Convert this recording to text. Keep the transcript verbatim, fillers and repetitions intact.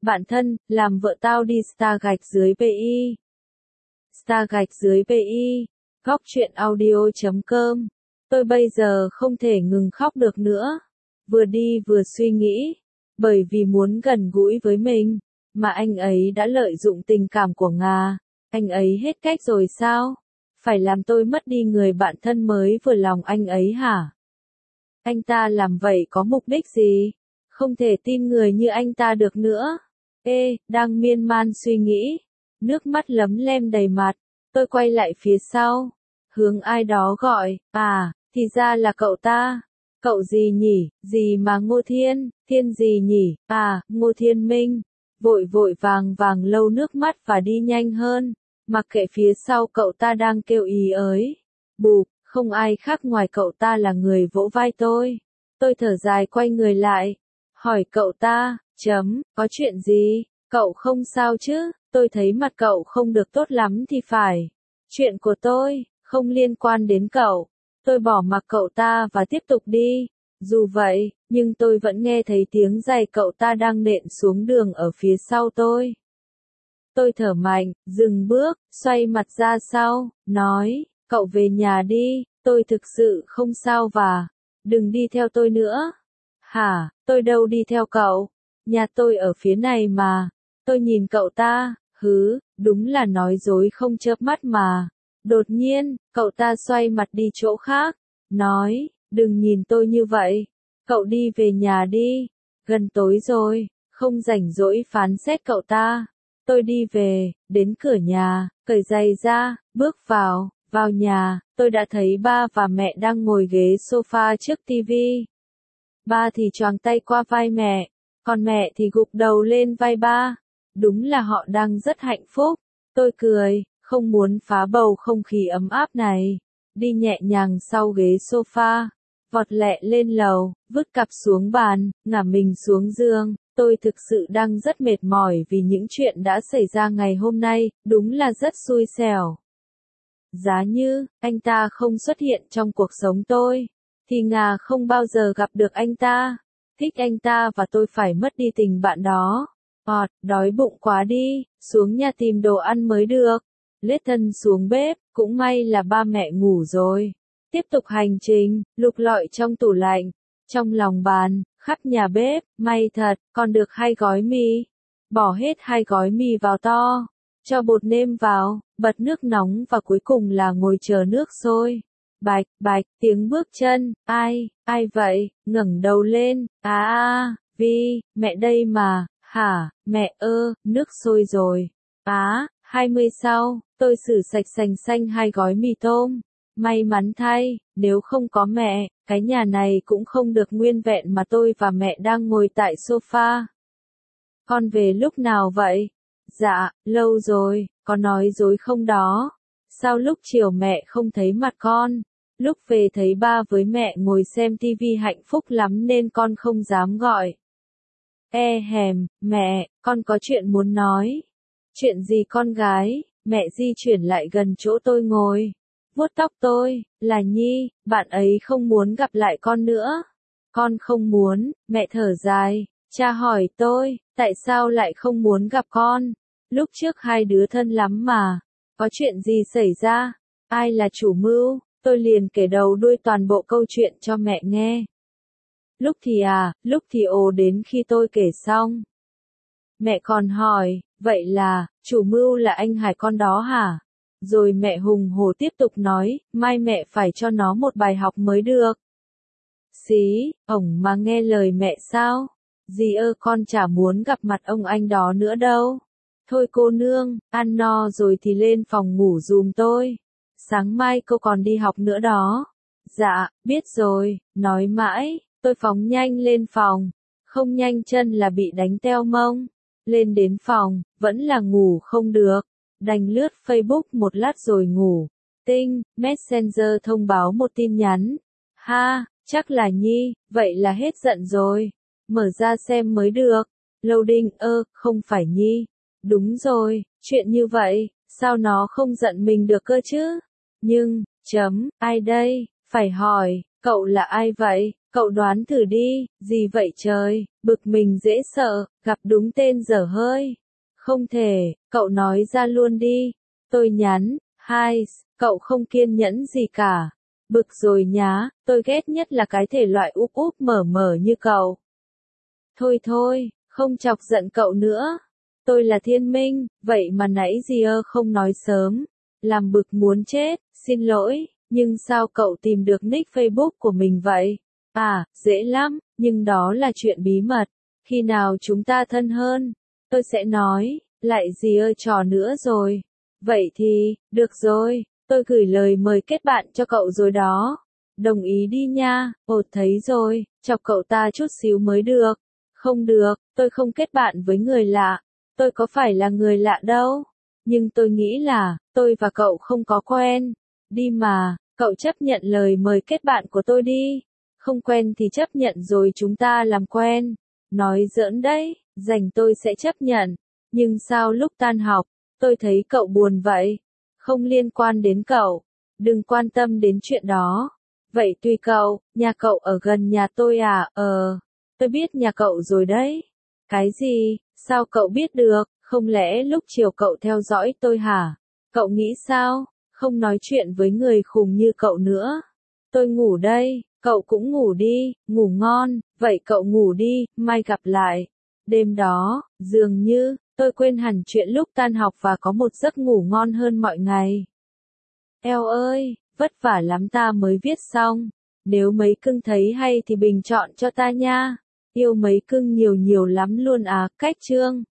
Bạn thân, làm vợ tao đi star gạch dưới pi. Star gạch dưới pi. Góc truyện audio chấm com. Tôi bây giờ không thể ngừng khóc được nữa. Vừa đi vừa suy nghĩ. Bởi vì muốn gần gũi với mình, mà anh ấy đã lợi dụng tình cảm của Nga. Anh ấy hết cách rồi sao? Phải làm tôi mất đi người bạn thân mới vừa lòng anh ấy hả? Anh ta làm vậy có mục đích gì? Không thể tin người như anh ta được nữa. Ê, đang miên man suy nghĩ. Nước mắt lấm lem đầy mặt. Tôi quay lại phía sau. Hướng ai đó gọi. À, thì ra là cậu ta. Cậu gì nhỉ? Gì mà Ngô Thiên? Thiên gì nhỉ? À, Ngô Thiên Minh. Vội vội vàng vàng lau nước mắt và đi nhanh hơn. Mặc kệ phía sau cậu ta đang kêu ý ới. Bụp, không ai khác ngoài cậu ta là người vỗ vai tôi. Tôi thở dài quay người lại. Hỏi cậu ta, chấm, có chuyện gì? Cậu không sao chứ? Tôi thấy mặt cậu không được tốt lắm thì phải. Chuyện của tôi, không liên quan đến cậu. Tôi bỏ mặc cậu ta và tiếp tục đi. Dù vậy, nhưng tôi vẫn nghe thấy tiếng giày cậu ta đang nện xuống đường ở phía sau tôi. Tôi thở mạnh, dừng bước, xoay mặt ra sau, nói, cậu về nhà đi, tôi thực sự không sao và đừng đi theo tôi nữa. Hả, tôi đâu đi theo cậu? Nhà tôi ở phía này mà. Tôi nhìn cậu ta, hứ, đúng là nói dối không chớp mắt mà. Đột nhiên, cậu ta xoay mặt đi chỗ khác, nói, đừng nhìn tôi như vậy. Cậu đi về nhà đi, gần tối rồi, không rảnh rỗi phán xét cậu ta. Tôi đi về, đến cửa nhà, cởi giày ra, bước vào, vào nhà, tôi đã thấy ba và mẹ đang ngồi ghế sofa trước tivi. Ba thì choàng tay qua vai mẹ, còn mẹ thì gục đầu lên vai ba. Đúng là họ đang rất hạnh phúc. Tôi cười, không muốn phá bầu không khí ấm áp này. Đi nhẹ nhàng sau ghế sofa, vọt lẹ lên lầu, vứt cặp xuống bàn, ngả mình xuống giường. Tôi thực sự đang rất mệt mỏi vì những chuyện đã xảy ra ngày hôm nay, đúng là rất xui xẻo. Giá như, anh ta không xuất hiện trong cuộc sống tôi, thì Nga không bao giờ gặp được anh ta. Thích anh ta và tôi phải mất đi tình bạn đó. Ọt, đói bụng quá đi, xuống nhà tìm đồ ăn mới được. Lết thân xuống bếp, cũng may là ba mẹ ngủ rồi. Tiếp tục hành trình, lục lọi trong tủ lạnh, trong lòng bàn, khắp nhà bếp, may thật, còn được hai gói mì. Bỏ hết hai gói mì vào to, cho bột nêm vào, bật nước nóng và cuối cùng là ngồi chờ nước sôi. Bạch, bạch, tiếng bước chân, ai, ai vậy, ngẩng đầu lên, à à, Vi, mẹ đây mà, hả, mẹ ơ, nước sôi rồi. Á, hai mươi sau, tôi xử sạch sành xanh hai gói mì tôm. May mắn thay, nếu không có mẹ, cái nhà này cũng không được nguyên vẹn mà tôi và mẹ đang ngồi tại sofa. Con về lúc nào vậy? Dạ, lâu rồi, có nói dối không đó? Sao lúc chiều mẹ không thấy mặt con? Lúc về thấy ba với mẹ ngồi xem tivi hạnh phúc lắm nên con không dám gọi. E hèm, mẹ, con có chuyện muốn nói. Chuyện gì con gái? Mẹ di chuyển lại gần chỗ tôi ngồi. Vuốt tóc tôi, là Nhi, bạn ấy không muốn gặp lại con nữa. Con không muốn, mẹ thở dài. Cha hỏi tôi, tại sao lại không muốn gặp con? Lúc trước hai đứa thân lắm mà. Có chuyện gì xảy ra? Ai là chủ mưu? Tôi liền kể đầu đuôi toàn bộ câu chuyện cho mẹ nghe. Lúc thì à, lúc thì ồ đến khi tôi kể xong. Mẹ còn hỏi, vậy là, chủ mưu là anh Hải con đó hả? Rồi mẹ hùng hổ tiếp tục nói, mai mẹ phải cho nó một bài học mới được. Xí, ổng mà nghe lời mẹ sao? Dì ơ con chả muốn gặp mặt ông anh đó nữa đâu. Thôi cô nương, ăn no rồi thì lên phòng ngủ giùm tôi. Sáng mai cô còn đi học nữa đó. Dạ, biết rồi, nói mãi, tôi phóng nhanh lên phòng. Không nhanh chân là bị đánh teo mông. Lên đến phòng, vẫn là ngủ không được. Đành lướt Facebook một lát rồi ngủ. Tinh, Messenger thông báo một tin nhắn. Ha, chắc là Nhi, vậy là hết giận rồi. Mở ra xem mới được. Loading, ơ, không phải Nhi. Đúng rồi, chuyện như vậy, sao nó không giận mình được cơ chứ? Nhưng, chấm, ai đây? Phải hỏi, cậu là ai vậy? Cậu đoán thử đi, gì vậy trời, bực mình dễ sợ, gặp đúng tên dở hơi. Không thể, cậu nói ra luôn đi. Tôi nhắn, hai, cậu không kiên nhẫn gì cả. Bực rồi nhá, tôi ghét nhất là cái thể loại úp úp mở mở như cậu. Thôi thôi, không chọc giận cậu nữa. Tôi là Thiên Minh, vậy mà nãy gì ơ không nói sớm. Làm bực muốn chết, xin lỗi, nhưng sao cậu tìm được nick Facebook của mình vậy? À, dễ lắm, nhưng đó là chuyện bí mật. Khi nào chúng ta thân hơn, tôi sẽ nói, lại gì ơ trò nữa rồi. Vậy thì, được rồi, tôi gửi lời mời kết bạn cho cậu rồi đó. Đồng ý đi nha, ột thấy rồi, chọc cậu ta chút xíu mới được. Không được, tôi không kết bạn với người lạ. Tôi có phải là người lạ đâu. Nhưng tôi nghĩ là, tôi và cậu không có quen. Đi mà, cậu chấp nhận lời mời kết bạn của tôi đi. Không quen thì chấp nhận rồi chúng ta làm quen. Nói giỡn đấy, dành tôi sẽ chấp nhận. Nhưng sao lúc tan học, tôi thấy cậu buồn vậy? Không liên quan đến cậu. Đừng quan tâm đến chuyện đó. Vậy tùy cậu, nhà cậu ở gần nhà tôi à? Ờ, tôi biết nhà cậu rồi đấy. Cái gì? Sao cậu biết được? Không lẽ lúc chiều cậu theo dõi tôi hả? Cậu nghĩ sao? Không nói chuyện với người khùng như cậu nữa. Tôi ngủ đây, cậu cũng ngủ đi, ngủ ngon, vậy cậu ngủ đi, mai gặp lại. Đêm đó, dường như, tôi quên hẳn chuyện lúc tan học và có một giấc ngủ ngon hơn mọi ngày. Eo ơi, vất vả lắm ta mới viết xong. Nếu mấy cưng thấy hay thì bình chọn cho ta nha. Yêu mấy cưng nhiều nhiều lắm luôn à, cách chương.